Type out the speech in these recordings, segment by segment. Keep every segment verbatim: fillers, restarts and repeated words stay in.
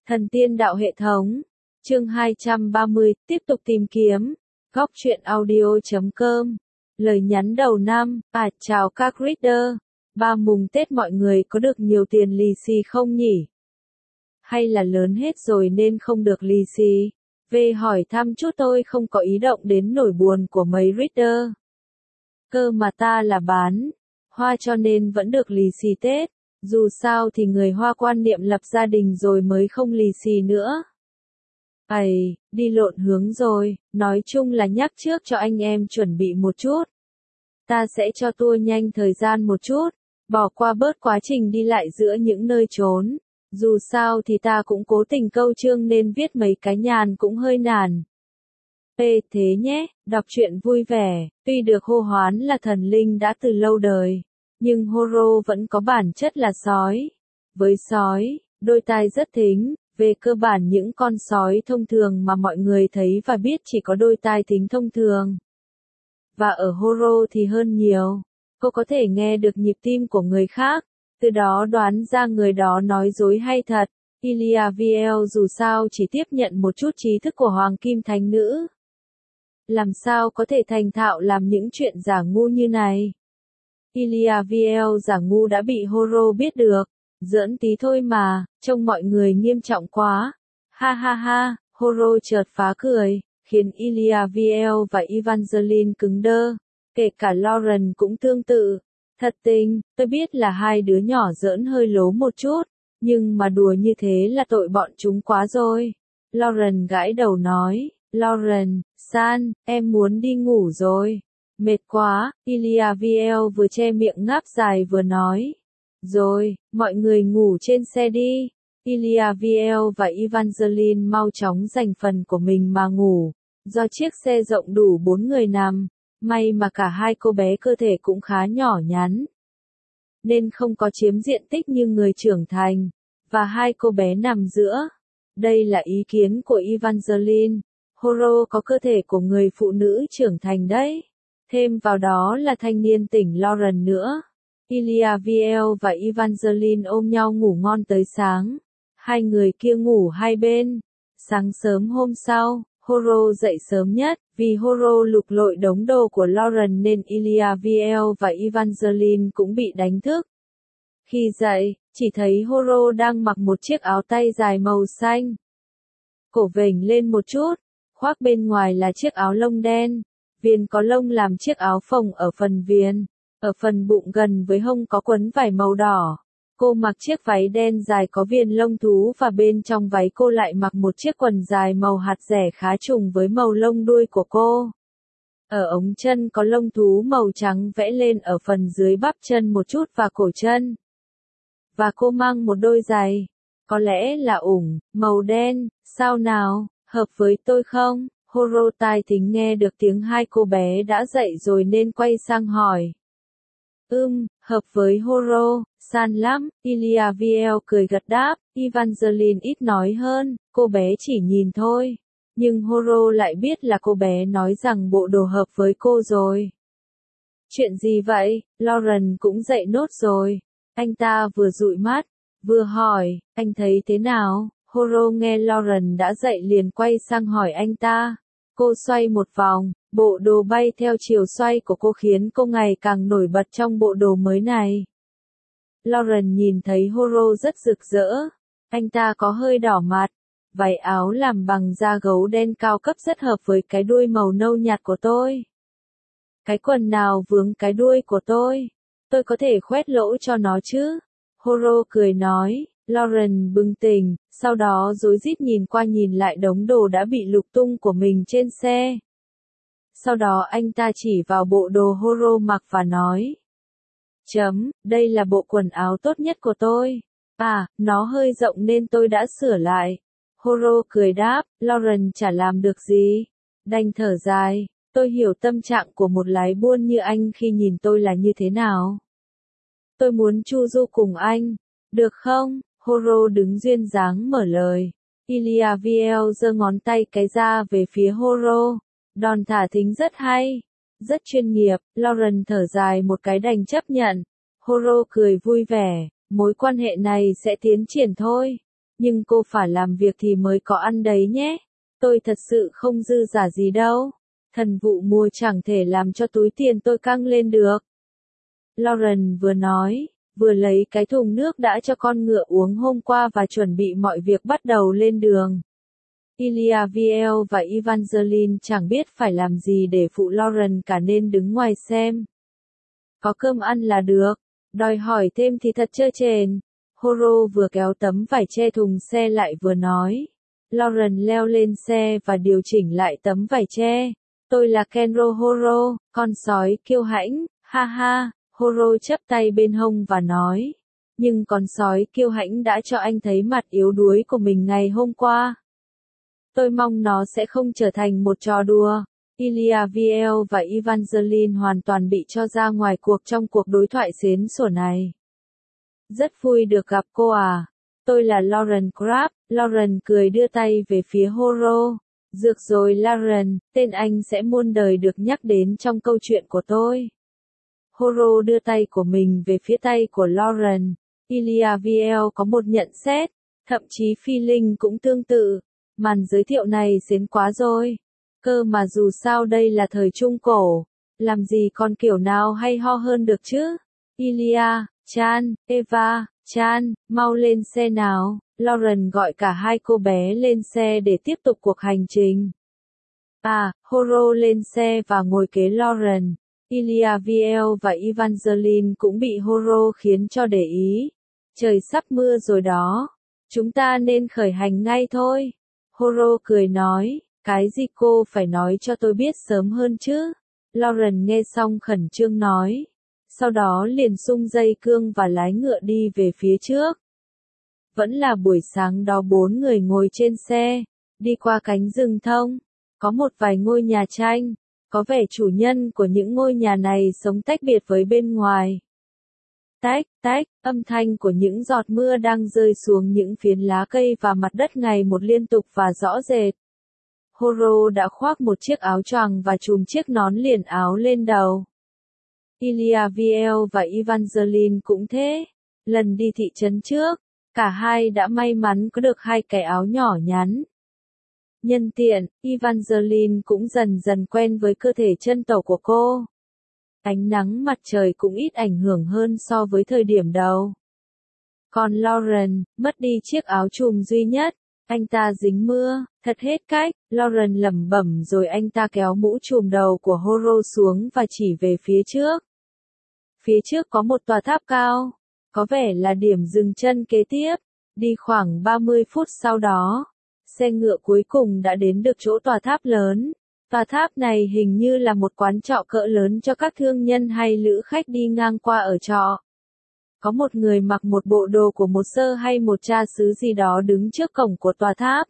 Thần tiên đạo hệ thống. Chương hai trăm ba mươi, tiếp tục tìm kiếm. Góc truyện audio chấm com. Lời nhắn đầu năm, à chào các reader. Ba mùng Tết mọi người có được nhiều tiền lì xì không nhỉ? Hay là lớn hết rồi nên không được lì xì? Về hỏi thăm chút tôi không có ý động đến nỗi buồn của mấy reader. Cơ mà ta là bán hoa cho nên vẫn được lì xì Tết. Dù sao thì người Hoa quan niệm lập gia đình rồi mới không lì xì nữa. Ây, đi lộn hướng rồi, nói chung là nhắc trước cho anh em chuẩn bị một chút. Ta sẽ cho tour nhanh thời gian một chút, bỏ qua bớt quá trình đi lại giữa những nơi trốn. Dù sao thì ta cũng cố tình câu chương nên viết mấy cái nhàn cũng hơi nản. Ê thế nhé, đọc truyện vui vẻ, tuy được hô hoán là thần linh đã từ lâu đời. Nhưng Horo vẫn có bản chất là sói. Với sói, đôi tai rất thính, về cơ bản những con sói thông thường mà mọi người thấy và biết chỉ có đôi tai thính thông thường. Và ở Horo thì hơn nhiều, cô có thể nghe được nhịp tim của người khác, từ đó đoán ra người đó nói dối hay thật. Iliaviel dù sao chỉ tiếp nhận một chút trí thức của Hoàng Kim Thánh Nữ. Làm sao có thể thành thạo làm những chuyện giả ngu như này? Iliaviel giả ngu đã bị Horo biết được. Giỡn tí thôi mà, trông mọi người nghiêm trọng quá. Ha ha ha, Horo chợt phá cười, khiến Iliaviel và Evangeline cứng đơ. Kể cả Lauren cũng tương tự. Thật tình, tôi biết là hai đứa nhỏ giỡn hơi lố một chút, nhưng mà đùa như thế là tội bọn chúng quá rồi. Lauren gãi đầu nói, Lauren, San, em muốn đi ngủ rồi. Mệt quá, Iliaviel vừa che miệng ngáp dài vừa nói. Rồi, mọi người ngủ trên xe đi. Iliaviel và Evangeline mau chóng giành phần của mình mà ngủ. Do chiếc xe rộng đủ bốn người nằm, may mà cả hai cô bé cơ thể cũng khá nhỏ nhắn. Nên không có chiếm diện tích như người trưởng thành. Và hai cô bé nằm giữa. Đây là ý kiến của Evangeline. Horo có cơ thể của người phụ nữ trưởng thành đấy. Thêm vào đó là thanh niên tỉnh Lauren nữa. Iliaviel và Evangeline ôm nhau ngủ ngon tới sáng. Hai người kia ngủ hai bên. Sáng sớm hôm sau, Horo dậy sớm nhất. Vì Horo lục lội đống đồ của Lauren nên Iliaviel và Evangeline cũng bị đánh thức. Khi dậy, chỉ thấy Horo đang mặc một chiếc áo tay dài màu xanh. Cổ vểnh lên một chút, khoác bên ngoài là chiếc áo lông đen. Viền có lông làm chiếc áo phồng ở phần viền, ở phần bụng gần với hông có quấn vải màu đỏ. Cô mặc chiếc váy đen dài có viền lông thú và bên trong váy cô lại mặc một chiếc quần dài màu hạt rẻ khá trùng với màu lông đuôi của cô. Ở ống chân có lông thú màu trắng vẽ lên ở phần dưới bắp chân một chút và cổ chân. Và cô mang một đôi giày, có lẽ là ủng, màu đen, sao nào, hợp với tôi không? Horo tai thính nghe được tiếng hai cô bé đã dậy rồi nên quay sang hỏi. Ừm, hợp với Horo, San lắm, Iliaviel cười gật đáp, Evangeline ít nói hơn, cô bé chỉ nhìn thôi. Nhưng Horo lại biết là cô bé nói rằng bộ đồ hợp với cô rồi. Chuyện gì vậy? Lauren cũng dậy nốt rồi. Anh ta vừa dụi mắt, vừa hỏi, anh thấy thế nào? Horo nghe Lauren đã dậy liền quay sang hỏi anh ta. Cô xoay một vòng, bộ đồ bay theo chiều xoay của cô khiến cô ngày càng nổi bật trong bộ đồ mới này. Lauren nhìn thấy Horo rất rực rỡ. Anh ta có hơi đỏ mặt. Váy áo làm bằng da gấu đen cao cấp rất hợp với cái đuôi màu nâu nhạt của tôi. Cái quần nào vướng cái đuôi của tôi? Tôi có thể khoét lỗ cho nó chứ? Horo cười nói. Lauren bừng tỉnh, sau đó rối rít nhìn qua nhìn lại đống đồ đã bị lục tung của mình trên xe. Sau đó anh ta chỉ vào bộ đồ Horo mặc và nói. Chấm, đây là bộ quần áo tốt nhất của tôi. À, nó hơi rộng nên tôi đã sửa lại. Horo cười đáp, Lauren chả làm được gì. Đành thở dài, tôi hiểu tâm trạng của một lái buôn như anh khi nhìn tôi là như thế nào. Tôi muốn chu du cùng anh, được không? Horo đứng duyên dáng mở lời. Iliaviel giơ ngón tay cái ra về phía Horo. Đòn thả thính rất hay. Rất chuyên nghiệp. Lauren thở dài một cái đành chấp nhận. Horo cười vui vẻ. Mối quan hệ này sẽ tiến triển thôi. Nhưng cô phải làm việc thì mới có ăn đấy nhé. Tôi thật sự không dư giả gì đâu. Thần vụ mùa chẳng thể làm cho túi tiền tôi căng lên được. Lauren vừa nói, vừa lấy cái thùng nước đã cho con ngựa uống hôm qua và chuẩn bị mọi việc bắt đầu lên đường. Ilya Viel và Evangeline chẳng biết phải làm gì để phụ Lauren cả nên đứng ngoài xem. Có cơm ăn là được, đòi hỏi thêm thì thật trơ trền. Horo vừa kéo tấm vải che thùng xe lại vừa nói. Lauren leo lên xe và điều chỉnh lại tấm vải che. Tôi là Kenro Horo, con sói kiêu hãnh, ha ha. Horo chắp tay bên hông và nói. Nhưng con sói kiêu hãnh đã cho anh thấy mặt yếu đuối của mình ngày hôm qua. Tôi mong nó sẽ không trở thành một trò đùa. Ilya Viel và Evangeline hoàn toàn bị cho ra ngoài cuộc trong cuộc đối thoại xến xủa này. Rất vui được gặp cô à. Tôi là Lauren Crab. Lauren cười đưa tay về phía Horo. Dược rồi Lauren, tên anh sẽ muôn đời được nhắc đến trong câu chuyện của tôi. Horo đưa tay của mình về phía tay của Lauren. Ilya Viel có một nhận xét, thậm chí feeling cũng tương tự. Màn giới thiệu này xến quá rồi. Cơ mà dù sao đây là thời Trung Cổ, làm gì còn kiểu nào hay ho hơn được chứ? Ilya, Chan, Eva, Chan, mau lên xe nào. Lauren gọi cả hai cô bé lên xe để tiếp tục cuộc hành trình. À, Horo lên xe và ngồi kế Lauren. Ilya Viel và Evangeline cũng bị Horo khiến cho để ý. Trời sắp mưa rồi đó. Chúng ta nên khởi hành ngay thôi. Horo cười nói, cái gì cô phải nói cho tôi biết sớm hơn chứ? Lauren nghe xong khẩn trương nói. Sau đó liền xung dây cương và lái ngựa đi về phía trước. Vẫn là buổi sáng đó bốn người ngồi trên xe, đi qua cánh rừng thông. Có một vài ngôi nhà tranh, có vẻ chủ nhân của những ngôi nhà này sống tách biệt với bên ngoài. Tách, tách, âm thanh của những giọt mưa đang rơi xuống những phiến lá cây và mặt đất ngày một liên tục và rõ rệt. Horo đã khoác một chiếc áo choàng và trùm chiếc nón liền áo lên đầu. Ilya Viel và Evangeline cũng thế. Lần đi thị trấn trước, cả hai đã may mắn có được hai cái áo nhỏ nhắn. Nhân tiện, Evangeline cũng dần dần quen với cơ thể chân tẩu của cô. Ánh nắng mặt trời cũng ít ảnh hưởng hơn so với thời điểm đầu. Còn Lauren, mất đi chiếc áo trùm duy nhất, anh ta dính mưa, thật hết cách. Lauren lẩm bẩm rồi anh ta kéo mũ trùm đầu của Horo xuống và chỉ về phía trước. Phía trước có một tòa tháp cao, có vẻ là điểm dừng chân kế tiếp. Đi khoảng ba mươi phút sau đó, xe ngựa cuối cùng đã đến được chỗ tòa tháp lớn. Tòa tháp này hình như là một quán trọ cỡ lớn cho các thương nhân hay lữ khách đi ngang qua ở trọ. Có một người mặc một bộ đồ của một sơ hay một cha xứ gì đó đứng trước cổng của tòa tháp.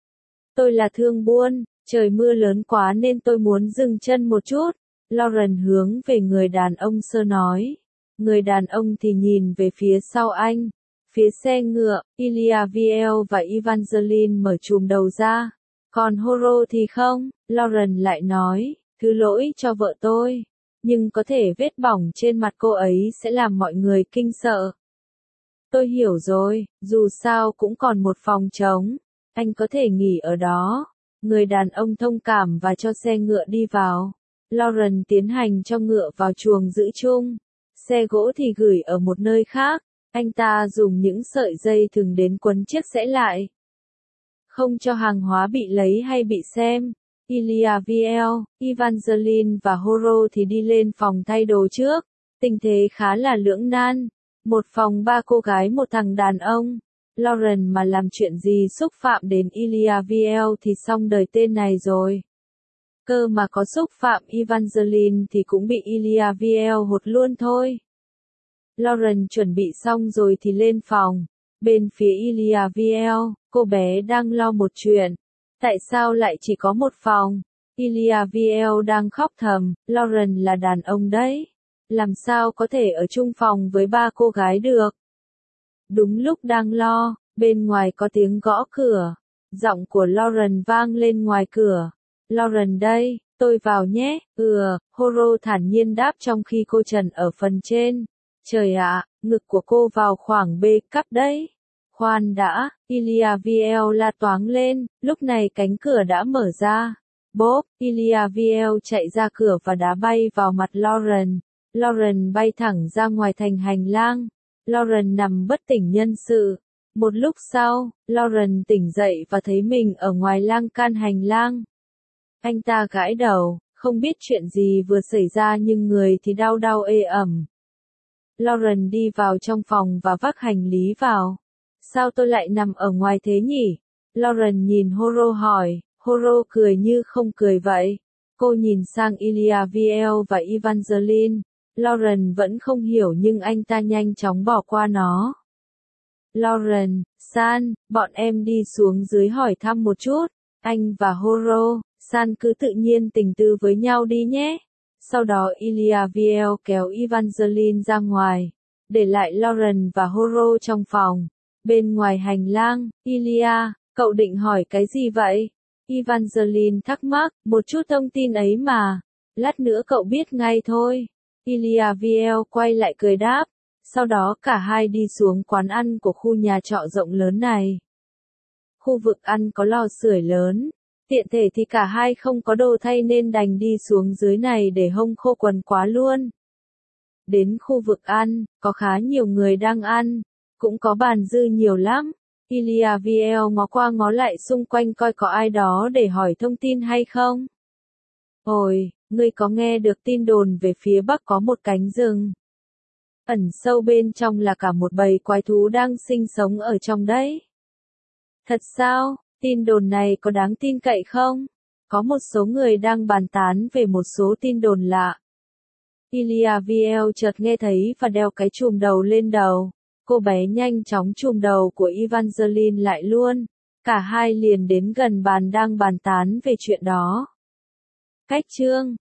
Tôi là thương buôn, trời mưa lớn quá nên tôi muốn dừng chân một chút. Lauren hướng về người đàn ông sơ nói. Người đàn ông thì nhìn về phía sau anh. Phía xe ngựa, Ilya Viel và Evangeline mở chùm đầu ra. Còn Horo thì không, Lauren lại nói, thứ lỗi cho vợ tôi. Nhưng có thể vết bỏng trên mặt cô ấy sẽ làm mọi người kinh sợ. Tôi hiểu rồi, dù sao cũng còn một phòng trống. Anh có thể nghỉ ở đó. Người đàn ông thông cảm và cho xe ngựa đi vào. Lauren tiến hành cho ngựa vào chuồng giữ chung. Xe gỗ thì gửi ở một nơi khác. Anh ta dùng những sợi dây thừng đến quấn chiếc xẽ lại. Không cho hàng hóa bị lấy hay bị xem. Ilya Viel, Evangeline và Horo thì đi lên phòng thay đồ trước. Tình thế khá là lưỡng nan. Một phòng ba cô gái một thằng đàn ông. Lauren mà làm chuyện gì xúc phạm đến Ilya Viel thì xong đời tên này rồi. Cơ mà có xúc phạm Evangeline thì cũng bị Ilya Viel hột luôn thôi. Lauren chuẩn bị xong rồi thì lên phòng. Bên phía Ilya Viel, cô bé đang lo một chuyện. Tại sao lại chỉ có một phòng? Ilya Viel đang khóc thầm, Lauren là đàn ông đấy. Làm sao có thể ở chung phòng với ba cô gái được? Đúng lúc đang lo, bên ngoài có tiếng gõ cửa. Giọng của Lauren vang lên ngoài cửa. Lauren đây, tôi vào nhé. Ừ, Horo thản nhiên đáp trong khi cô trần ở phần trên. Trời ạ, ngực của cô vào khoảng B cấp đấy. Khoan đã, Ilya Viel la toáng lên, lúc này cánh cửa đã mở ra. Bốp, Ilya Viel chạy ra cửa và đá bay vào mặt Lauren. Lauren bay thẳng ra ngoài thành hành lang. Lauren nằm bất tỉnh nhân sự. Một lúc sau, Lauren tỉnh dậy và thấy mình ở ngoài lan can hành lang. Anh ta gãi đầu, không biết chuyện gì vừa xảy ra nhưng người thì đau đau ê ẩm. Lauren đi vào trong phòng và vác hành lý vào. Sao tôi lại nằm ở ngoài thế nhỉ? Lauren nhìn Horo hỏi, Horo cười như không cười vậy. Cô nhìn sang Ilya Viel và Evangeline. Lauren vẫn không hiểu nhưng anh ta nhanh chóng bỏ qua nó. Lauren, San, bọn em đi xuống dưới hỏi thăm một chút. Anh và Horo, San cứ tự nhiên tình tư với nhau đi nhé. Sau đó Ilya Viel kéo Evangeline ra ngoài, để lại Lauren và Horo trong phòng. Bên ngoài hành lang, Ilya, cậu định hỏi cái gì vậy? Evangeline thắc mắc, một chút thông tin ấy mà. Lát nữa cậu biết ngay thôi. Ilya Viel quay lại cười đáp. Sau đó cả hai đi xuống quán ăn của khu nhà trọ rộng lớn này. Khu vực ăn có lò sưởi lớn. Tiện thể thì cả hai không có đồ thay nên đành đi xuống dưới này để hông khô quần quá luôn. Đến khu vực ăn, có khá nhiều người đang ăn. Cũng có bàn dư nhiều lắm. Ilya Viel ngó qua ngó lại xung quanh coi có ai đó để hỏi thông tin hay không. Ôi, ngươi có nghe được tin đồn về phía bắc có một cánh rừng. Ẩn sâu bên trong là cả một bầy quái thú đang sinh sống ở trong đấy. Thật sao, tin đồn này có đáng tin cậy không? Có một số người đang bàn tán về một số tin đồn lạ. Ilya Viel chợt nghe thấy và đeo cái chùm đầu lên đầu. Cô bé nhanh chóng chùm đầu của Evangeline lại luôn. Cả hai liền đến gần bàn đang bàn tán về chuyện đó. Cách chương